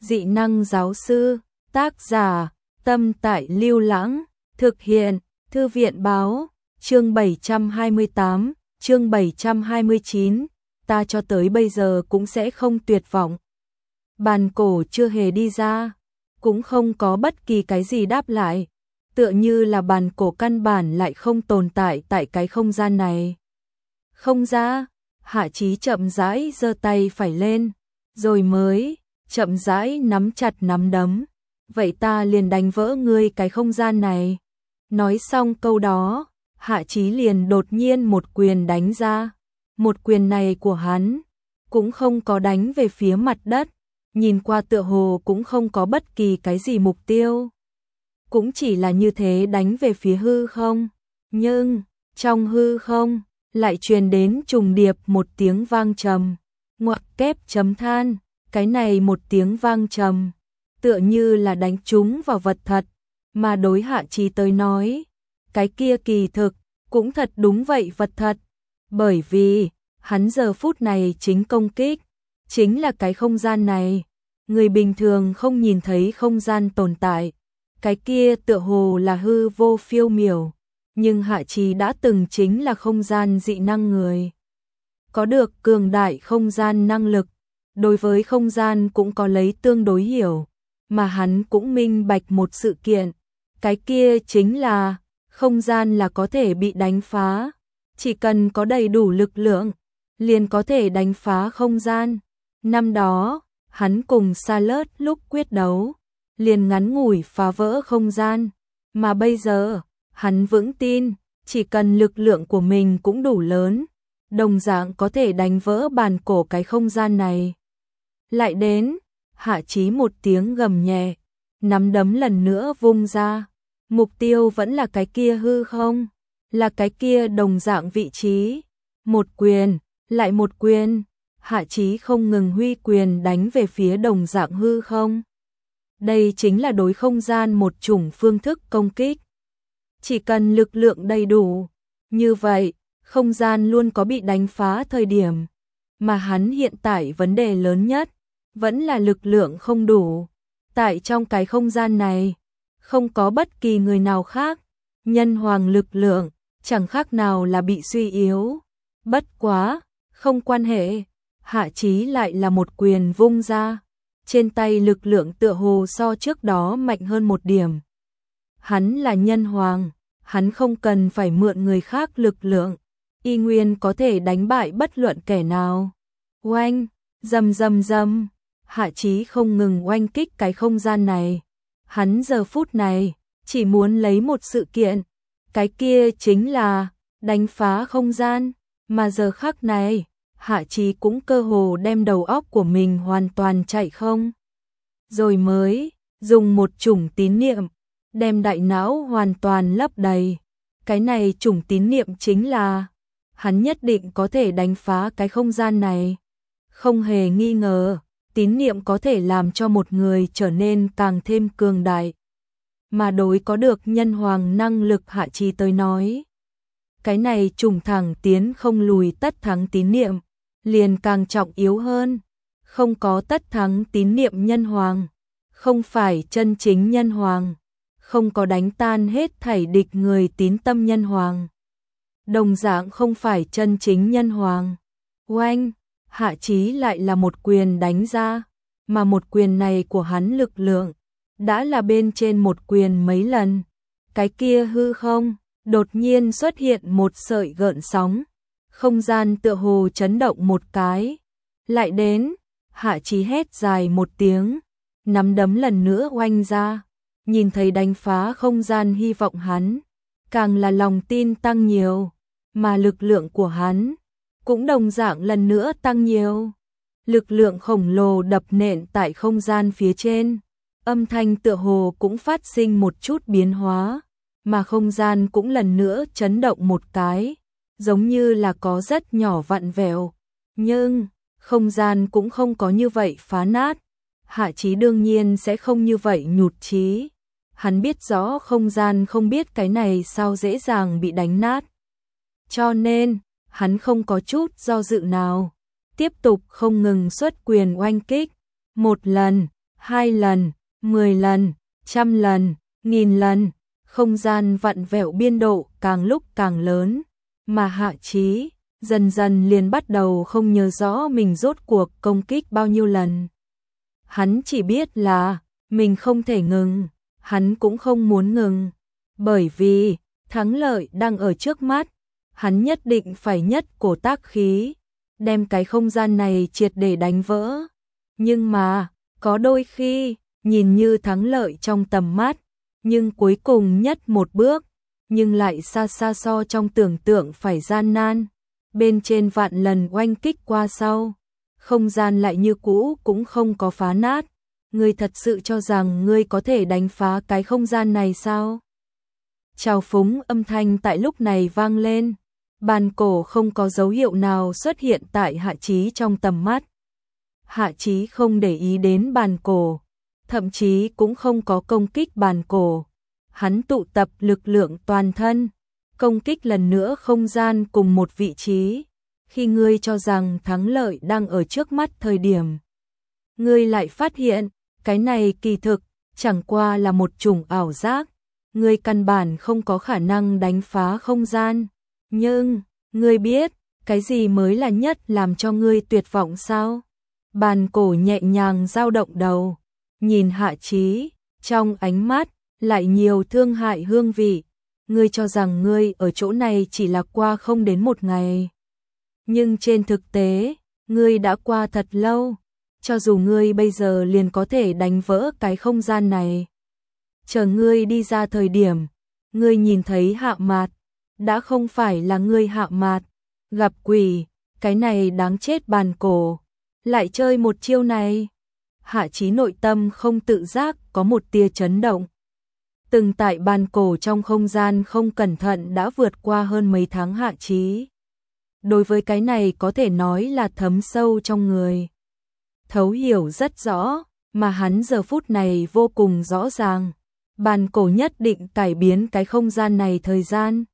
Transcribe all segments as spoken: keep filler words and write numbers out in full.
Dị năng giáo sư, tác giả, Tâm Tại Lưu Lãng, thực hiện, Thư viện báo, chương bảy trăm hai mươi tám, chương bảy trăm hai mươi chín, ta cho tới bây giờ cũng sẽ không tuyệt vọng. Bàn cổ chưa hề đi ra, cũng không có bất kỳ cái gì đáp lại, tựa như là bàn cổ căn bản lại không tồn tại tại cái không gian này. Không ra, Hạ Chí chậm rãi giơ tay phải lên, rồi mới chậm rãi nắm chặt nắm đấm. Vậy ta liền đánh vỡ ngươi cái không gian này. Nói xong câu đó, Hạ Chí liền đột nhiên một quyền đánh ra. Một quyền này của hắn cũng không có đánh về phía mặt đất, nhìn qua tựa hồ cũng không có bất kỳ cái gì mục tiêu. Cũng chỉ là như thế đánh về phía hư không. Nhưng, trong hư không, lại truyền đến trùng điệp một tiếng vang trầm. Ngoặc kép chấm than, cái này một tiếng vang trầm, tựa như là đánh trúng vào vật thật, mà đối Hạ Chí tới nói, cái kia kỳ thực, cũng thật đúng vậy vật thật, bởi vì, hắn giờ phút này chính công kích, chính là cái không gian này, người bình thường không nhìn thấy không gian tồn tại, cái kia tựa hồ là hư vô phiêu miểu, nhưng Hạ Chí đã từng chính là không gian dị năng người, có được cường đại không gian năng lực, đối với không gian cũng có lấy tương đối hiểu, mà hắn cũng minh bạch một sự kiện, cái kia chính là, không gian là có thể bị đánh phá, chỉ cần có đầy đủ lực lượng, liền có thể đánh phá không gian. Năm đó, hắn cùng Sa Lớt lúc quyết đấu, liền ngắn ngủi phá vỡ không gian, mà bây giờ, hắn vững tin, chỉ cần lực lượng của mình cũng đủ lớn, đồng dạng có thể đánh vỡ bàn cổ cái không gian này. Lại đến, Hạ Chí một tiếng gầm nhẹ, nắm đấm lần nữa vung ra, mục tiêu vẫn là cái kia hư không, là cái kia đồng dạng vị trí, một quyền, lại một quyền, Hạ Chí không ngừng huy quyền đánh về phía đồng dạng hư không. Đây chính là đối không gian một chủng phương thức công kích. Chỉ cần lực lượng đầy đủ, như vậy, không gian luôn có bị đánh phá thời điểm, mà hắn hiện tại vấn đề lớn nhất, vẫn là lực lượng không đủ. Tại trong cái không gian này, không có bất kỳ người nào khác, nhân hoàng lực lượng, chẳng khác nào là bị suy yếu. Bất quá, không quan hệ, Hạ Chí lại là một quyền vung ra, trên tay lực lượng tựa hồ so trước đó mạnh hơn một điểm. Hắn là nhân hoàng, hắn không cần phải mượn người khác lực lượng, y nguyên có thể đánh bại bất luận kẻ nào. Oanh, rầm rầm rầm, Hạ Chí không ngừng oanh kích cái không gian này. Hắn giờ phút này, chỉ muốn lấy một sự kiện, cái kia chính là, đánh phá không gian, mà giờ khắc này, Hạ Chí cũng cơ hồ đem đầu óc của mình hoàn toàn chạy không. Rồi mới, dùng một chủng tín niệm, đem đại não hoàn toàn lấp đầy. Cái này chủng tín niệm chính là, hắn nhất định có thể đánh phá cái không gian này. Không hề nghi ngờ, tín niệm có thể làm cho một người trở nên càng thêm cường đại. Mà đối có được nhân hoàng năng lực Hạ Chí tới nói. Cái này trùng thẳng tiến không lùi tất thắng tín niệm, liền càng trọng yếu hơn. Không có tất thắng tín niệm nhân hoàng, không phải chân chính nhân hoàng, không có đánh tan hết thảy địch người tín tâm nhân hoàng. Đồng dạng không phải chân chính nhân hoàng. Oanh, Hạ Chí lại là một quyền đánh ra, mà một quyền này của hắn lực lượng, đã là bên trên một quyền mấy lần. Cái kia hư không, đột nhiên xuất hiện một sợi gợn sóng, không gian tựa hồ chấn động một cái. Lại đến, Hạ Chí hét dài một tiếng, nắm đấm lần nữa oanh ra, nhìn thấy đánh phá không gian hy vọng hắn, càng là lòng tin tăng nhiều, mà lực lượng của hắn cũng đồng dạng lần nữa tăng nhiều. Lực lượng khổng lồ đập nện tại không gian phía trên, âm thanh tựa hồ cũng phát sinh một chút biến hóa, mà không gian cũng lần nữa chấn động một cái, giống như là có rất nhỏ vặn vẹo, nhưng không gian cũng không có như vậy phá nát. Hạ Chí đương nhiên sẽ không như vậy nhụt chí. Hắn biết rõ không gian không biết cái này sao dễ dàng bị đánh nát. Cho nên, hắn không có chút do dự nào, tiếp tục không ngừng xuất quyền oanh kích. Một lần, Hai lần, mười lần, trăm lần, nghìn lần, không gian vặn vẹo biên độ càng lúc càng lớn, mà Hạ Chí dần dần liền bắt đầu không nhớ rõ mình rốt cuộc công kích bao nhiêu lần. Hắn chỉ biết là mình không thể ngừng, hắn cũng không muốn ngừng, bởi vì thắng lợi đang ở trước mắt, hắn nhất định phải nhất cổ tác khí, đem cái không gian này triệt để đánh vỡ. Nhưng mà, có đôi khi, nhìn như thắng lợi trong tầm mắt, nhưng cuối cùng nhất một bước, nhưng lại xa xa so trong tưởng tượng phải gian nan. Bên trên vạn lần oanh kích qua sau, không gian lại như cũ cũng không có phá nát. Ngươi thật sự cho rằng ngươi có thể đánh phá cái không gian này sao? Trào phúng âm thanh tại lúc này vang lên, bàn cổ không có dấu hiệu nào xuất hiện tại Hạ Chí trong tầm mắt. Hạ Chí không để ý đến bàn cổ, thậm chí cũng không có công kích bàn cổ. Hắn tụ tập lực lượng toàn thân, công kích lần nữa không gian cùng một vị trí. Khi ngươi cho rằng thắng lợi đang ở trước mắt thời điểm, ngươi lại phát hiện, cái này kỳ thực, chẳng qua là một chủng ảo giác. Ngươi căn bản không có khả năng đánh phá không gian. Nhưng, ngươi biết, cái gì mới là nhất làm cho ngươi tuyệt vọng sao? Bàn cổ nhẹ nhàng dao động đầu, nhìn Hạ Chí, trong ánh mắt, lại nhiều thương hại hương vị. Ngươi cho rằng ngươi ở chỗ này chỉ là qua không đến một ngày. Nhưng trên thực tế, ngươi đã qua thật lâu. Cho dù ngươi bây giờ liền có thể đánh vỡ cái không gian này. Chờ ngươi đi ra thời điểm, ngươi nhìn thấy Hạ Mạt, đã không phải là ngươi Hạ Mạt, gặp quỷ, cái này đáng chết. Bàn cổ, lại chơi một chiêu này. Hạ Chí nội tâm không tự giác có một tia chấn động. Từng tại bàn cổ trong không gian không cẩn thận đã vượt qua hơn mấy tháng Hạ Chí. Đối với cái này có thể nói là thấm sâu trong người. Thấu hiểu rất rõ, mà hắn giờ phút này vô cùng rõ ràng. Bàn cổ nhất định cải biến cái không gian này thời gian.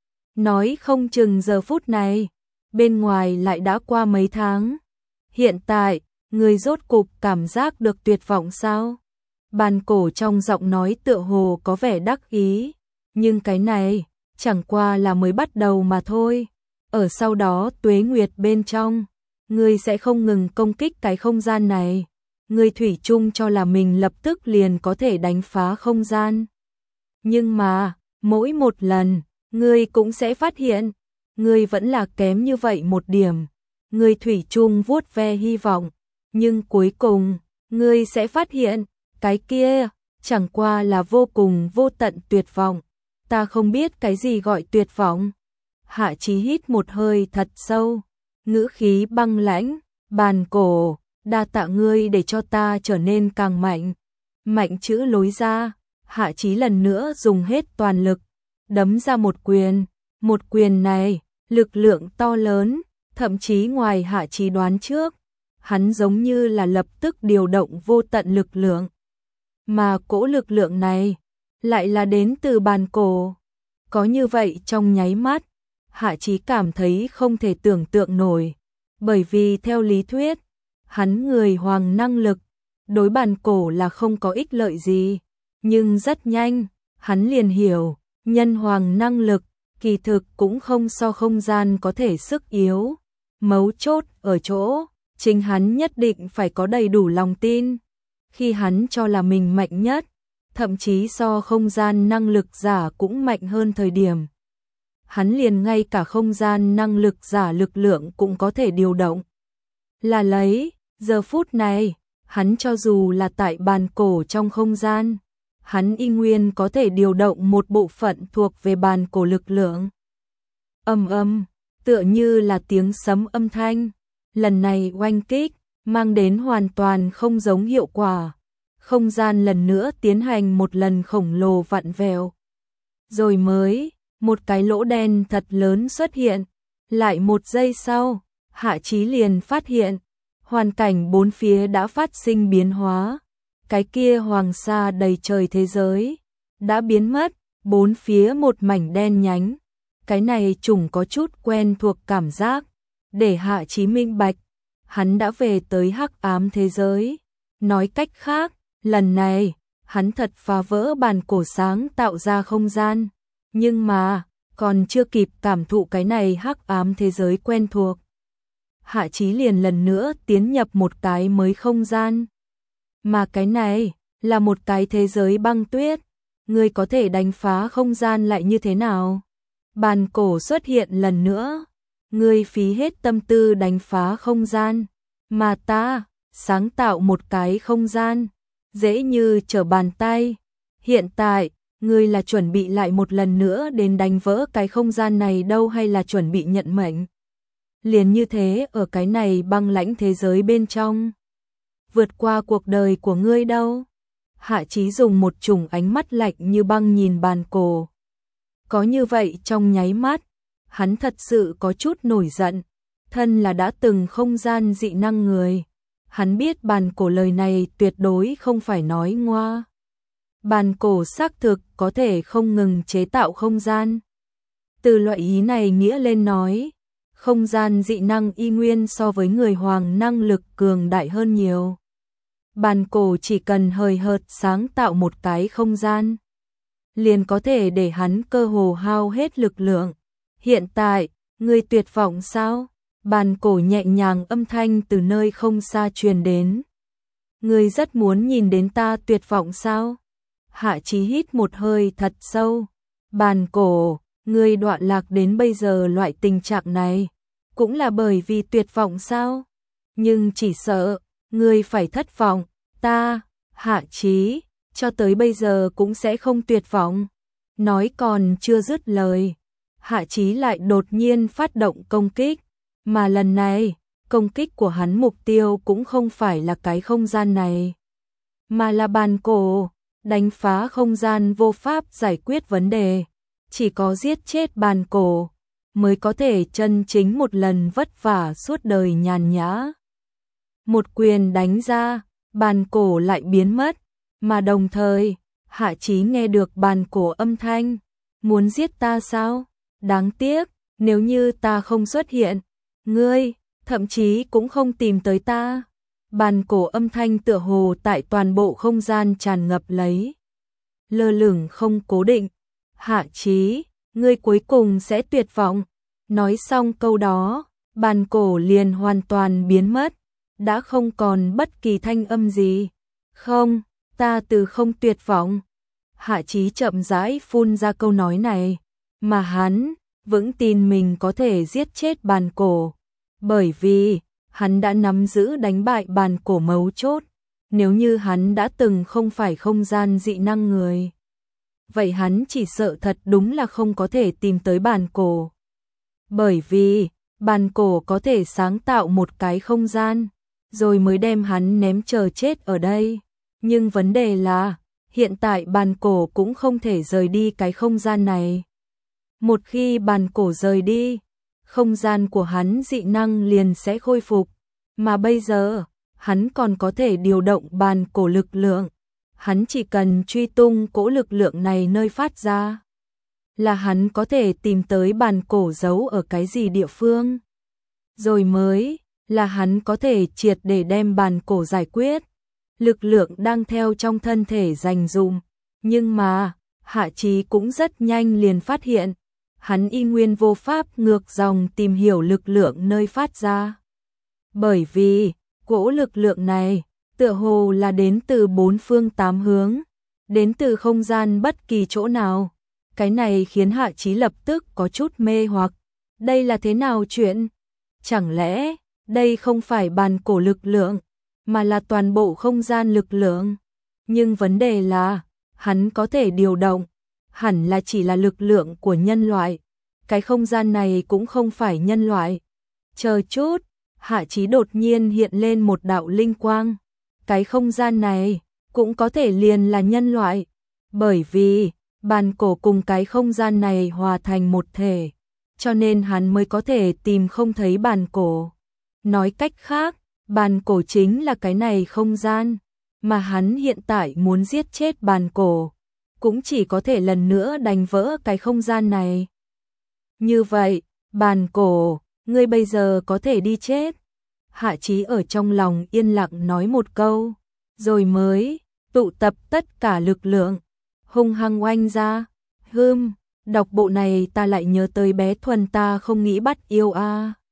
Nói không chừng giờ phút này, bên ngoài lại đã qua mấy tháng. Hiện tại, người rốt cục cảm giác được tuyệt vọng sao? Bàn cổ trong giọng nói tựa hồ có vẻ đắc ý. Nhưng cái này, chẳng qua là mới bắt đầu mà thôi. Ở sau đó tuế nguyệt bên trong, ngươi sẽ không ngừng công kích cái không gian này. Ngươi thủy chung cho là mình lập tức liền có thể đánh phá không gian. Nhưng mà, mỗi một lần, ngươi cũng sẽ phát hiện, ngươi vẫn là kém như vậy một điểm. Ngươi thủy chung vuốt ve hy vọng, nhưng cuối cùng, ngươi sẽ phát hiện, cái kia, chẳng qua là vô cùng vô tận tuyệt vọng. Ta không biết cái gì gọi tuyệt vọng. Hạ Chí hít một hơi thật sâu, ngữ khí băng lãnh. Bàn cổ, đa tạ ngươi để cho ta trở nên càng mạnh. Mạnh chữ lối ra, Hạ Chí lần nữa dùng hết toàn lực, đấm ra một quyền. Một quyền này, lực lượng to lớn, thậm chí ngoài Hạ Chí đoán trước. Hắn giống như là lập tức điều động vô tận lực lượng. Mà cỗ lực lượng này, lại là đến từ bàn cổ. Có như vậy trong nháy mắt, Hạ Chí cảm thấy không thể tưởng tượng nổi. Bởi vì theo lý thuyết, hắn người hoàng năng lực, đối bàn cổ là không có ích lợi gì. Nhưng rất nhanh, hắn liền hiểu, nhân hoàng năng lực, kỳ thực cũng không so không gian có thể sức yếu. Mấu chốt ở chỗ, chính hắn nhất định phải có đầy đủ lòng tin. Khi hắn cho là mình mạnh nhất, thậm chí so không gian năng lực giả cũng mạnh hơn thời điểm. Hắn liền ngay cả không gian năng lực giả lực lượng cũng có thể điều động. Là lấy, giờ phút này, hắn cho dù là tại bàn cổ trong không gian, hắn y nguyên có thể điều động một bộ phận thuộc về bàn cổ lực lượng. Âm âm, tựa như là tiếng sấm âm thanh, lần này oanh kích, mang đến hoàn toàn không giống hiệu quả. Không gian lần nữa tiến hành một lần khổng lồ vặn vẹo. Rồi mới, một cái lỗ đen thật lớn xuất hiện. Lại một giây sau, Hạ Chí liền phát hiện, hoàn cảnh bốn phía đã phát sinh biến hóa. Cái kia hoàng sa đầy trời thế giới, đã biến mất, bốn phía một mảnh đen nhánh. Cái này trùng có chút quen thuộc cảm giác, để Hạ Chí minh bạch, hắn đã về tới hắc ám thế giới. Nói cách khác, Lần này, hắn thật phá vỡ bàn cổ sáng tạo ra không gian, nhưng mà, còn chưa kịp cảm thụ cái này hắc ám thế giới quen thuộc. Hạ Chí liền lần nữa tiến nhập một cái mới không gian. Mà cái này, là một cái thế giới băng tuyết. Ngươi có thể đánh phá không gian lại như thế nào? Bàn cổ xuất hiện lần nữa. Ngươi phí hết tâm tư đánh phá không gian. Mà ta, sáng tạo một cái không gian. Dễ như trở bàn tay. Hiện tại, ngươi là chuẩn bị lại một lần nữa đến đánh vỡ cái không gian này đâu hay là chuẩn bị nhận mệnh? Liền như thế ở cái này băng lãnh thế giới bên trong. Vượt qua cuộc đời của ngươi đâu? Hạ Chí dùng một chủng ánh mắt lạnh như băng nhìn bàn cổ. Có như vậy trong nháy mắt, hắn thật sự có chút nổi giận. Thân là đã từng không gian dị năng người. Hắn biết bàn cổ lời này tuyệt đối không phải nói ngoa. Bàn cổ xác thực có thể không ngừng chế tạo không gian. Từ loại ý này nghĩa lên nói, không gian dị năng y nguyên so với người hoàng năng lực cường đại hơn nhiều. Bàn cổ chỉ cần hời hợt sáng tạo một cái không gian, liền có thể để hắn cơ hồ hao hết lực lượng. Hiện tại, ngươi tuyệt vọng sao? Bàn cổ nhẹ nhàng âm thanh từ nơi không xa truyền đến. Ngươi rất muốn nhìn đến ta tuyệt vọng sao? Hạ Chí hít một hơi thật sâu. Bàn cổ, ngươi đoạn lạc đến bây giờ loại tình trạng này, cũng là bởi vì tuyệt vọng sao? Nhưng chỉ sợ, ngươi phải thất vọng, ta, Hạ Chí, cho tới bây giờ cũng sẽ không tuyệt vọng. Nói còn chưa dứt lời, Hạ Chí lại đột nhiên phát động công kích, mà lần này, công kích của hắn mục tiêu cũng không phải là cái không gian này, mà là bàn cổ. Đánh phá không gian vô pháp giải quyết vấn đề, chỉ có giết chết bàn cổ mới có thể chân chính một lần vất vả suốt đời nhàn nhã. Một quyền đánh ra, bàn cổ lại biến mất, mà đồng thời, Hạ Chí nghe được bàn cổ âm thanh, muốn giết ta sao? Đáng tiếc, nếu như ta không xuất hiện, ngươi, thậm chí cũng không tìm tới ta. Bàn cổ âm thanh tựa hồ tại toàn bộ không gian tràn ngập lấy. Lơ lửng không cố định. Hạ Chí, ngươi cuối cùng sẽ tuyệt vọng. Nói xong câu đó, bàn cổ liền hoàn toàn biến mất. Đã không còn bất kỳ thanh âm gì. Không, ta từ không tuyệt vọng. Hạ Chí chậm rãi phun ra câu nói này. Mà hắn, vững tin mình có thể giết chết bàn cổ. Bởi vì, hắn đã nắm giữ đánh bại bàn cổ mấu chốt. Nếu như hắn đã từng không phải không gian dị năng người, vậy hắn chỉ sợ thật đúng là không có thể tìm tới bàn cổ. Bởi vì, bàn cổ có thể sáng tạo một cái không gian, rồi mới đem hắn ném chờ chết ở đây. Nhưng vấn đề là, hiện tại bàn cổ cũng không thể rời đi cái không gian này. Một khi bàn cổ rời đi, không gian của hắn dị năng liền sẽ khôi phục. Mà bây giờ, hắn còn có thể điều động bàn cổ lực lượng. Hắn chỉ cần truy tung cỗ lực lượng này nơi phát ra, là hắn có thể tìm tới bàn cổ giấu ở cái gì địa phương. Rồi mới, là hắn có thể triệt để đem bàn cổ giải quyết. Lực lượng đang theo trong thân thể dành dụm. Nhưng mà, Hạ Chí cũng rất nhanh liền phát hiện. Hắn y nguyên vô pháp ngược dòng tìm hiểu lực lượng nơi phát ra. Bởi vì, cỗ lực lượng này, tựa hồ là đến từ bốn phương tám hướng, đến từ không gian bất kỳ chỗ nào. Cái này khiến Hạ Chí lập tức có chút mê hoặc. Đây là thế nào chuyện? Chẳng lẽ, đây không phải bàn cổ lực lượng, mà là toàn bộ không gian lực lượng? Nhưng vấn đề là, hắn có thể điều động, hẳn là chỉ là lực lượng của nhân loại. Cái không gian này cũng không phải nhân loại. Chờ chút, Hạ Chí đột nhiên hiện lên một đạo linh quang. Cái không gian này cũng có thể liền là nhân loại, bởi vì bàn cổ cùng cái không gian này hòa thành một thể, cho nên hắn mới có thể tìm không thấy bàn cổ. Nói cách khác, bàn cổ chính là cái này không gian, mà hắn hiện tại muốn giết chết bàn cổ, cũng chỉ có thể lần nữa đánh vỡ cái không gian này. Như vậy, bàn cổ, ngươi bây giờ có thể đi chết. Hạ Chí ở trong lòng yên lặng nói một câu, rồi mới tụ tập tất cả lực lượng, hung hăng oanh ra. Hưm, đọc bộ này ta lại nhớ tới bé Thuần ta không nghĩ bắt yêu a.